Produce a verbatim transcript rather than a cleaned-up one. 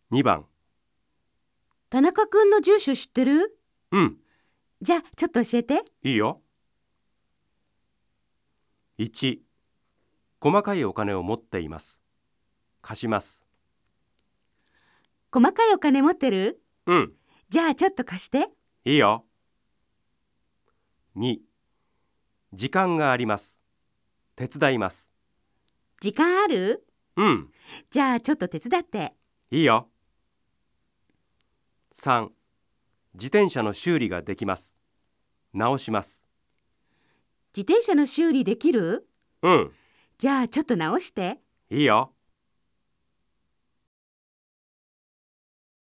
にばん。 田中くんの住所知ってる？ うん、 じゃあちょっと教えて。 いいよ。いち、細かいお金を持っています。貸します。 細かいお金持ってる？ うん、 じゃあちょっと貸して。 いいよ。に、時間があります。手伝います。 時間ある？ うん、 じゃあちょっと手伝って。 いいよ。さん、自転車の修理ができます。直します。 自転車の修理できる？ うん、 じゃあちょっと直して。 いいよ。